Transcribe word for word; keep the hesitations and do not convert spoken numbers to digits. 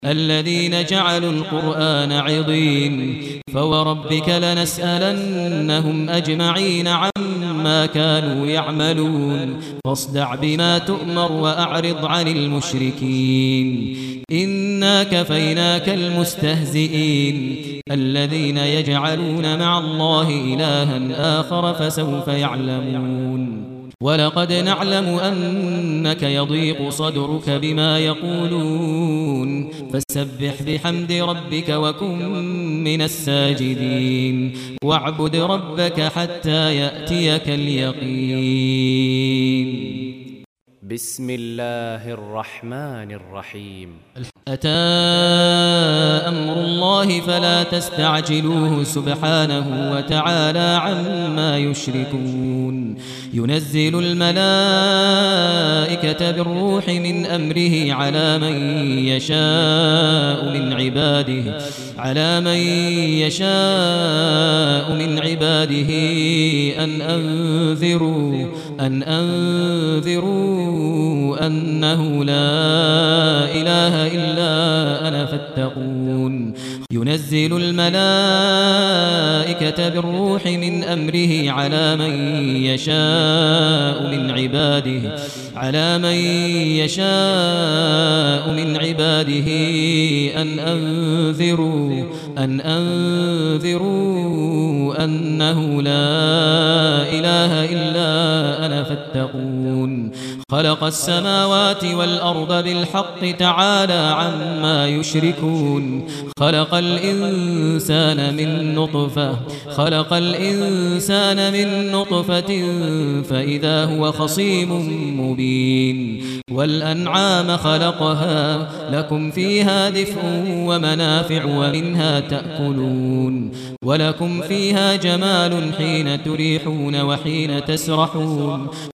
الذين جعلوا القرآن عضين فوربك لنسألنهم أجمعين عما كانوا يعملون فاصدع بما تؤمر وأعرض عن المشركين إنا كفيناك المستهزئين الذين يجعلون مع الله إلها آخر فسوف يعلمون ولقد نعلم أنك يضيق صدرك بما يقولون فسبح بحمد ربك وكن من الساجدين واعبد ربك حتى يأتيك اليقين. بسم الله الرحمن الرحيم. أتى أمر الله فلا تستعجلوه سبحانه وتعالى عما يشركون ينزل الملائكة بالروح من أمره على من يشاء من عباده على من يشاء من عباده أن أنذروا أن أنذروا أنه لا إله إلا أنا فاتقون ينزل الملائكة بالروح من أمره على من يشاء من عباده على من يشاء من عباده أن أنذروا أن أنذروا أنه لا إله إلا أنا فاتقون خلق السماوات والأرض بالحق تعالى عما يشركون خلق الإنسان من نطفة خلق الإنسان من نطفة فإذا هو خصيم مبين والأنعام خلقها لكم فيها دفء ومنافع ومنها تأكلون ولكم فيها جمال حين تريحون وحين تسرحون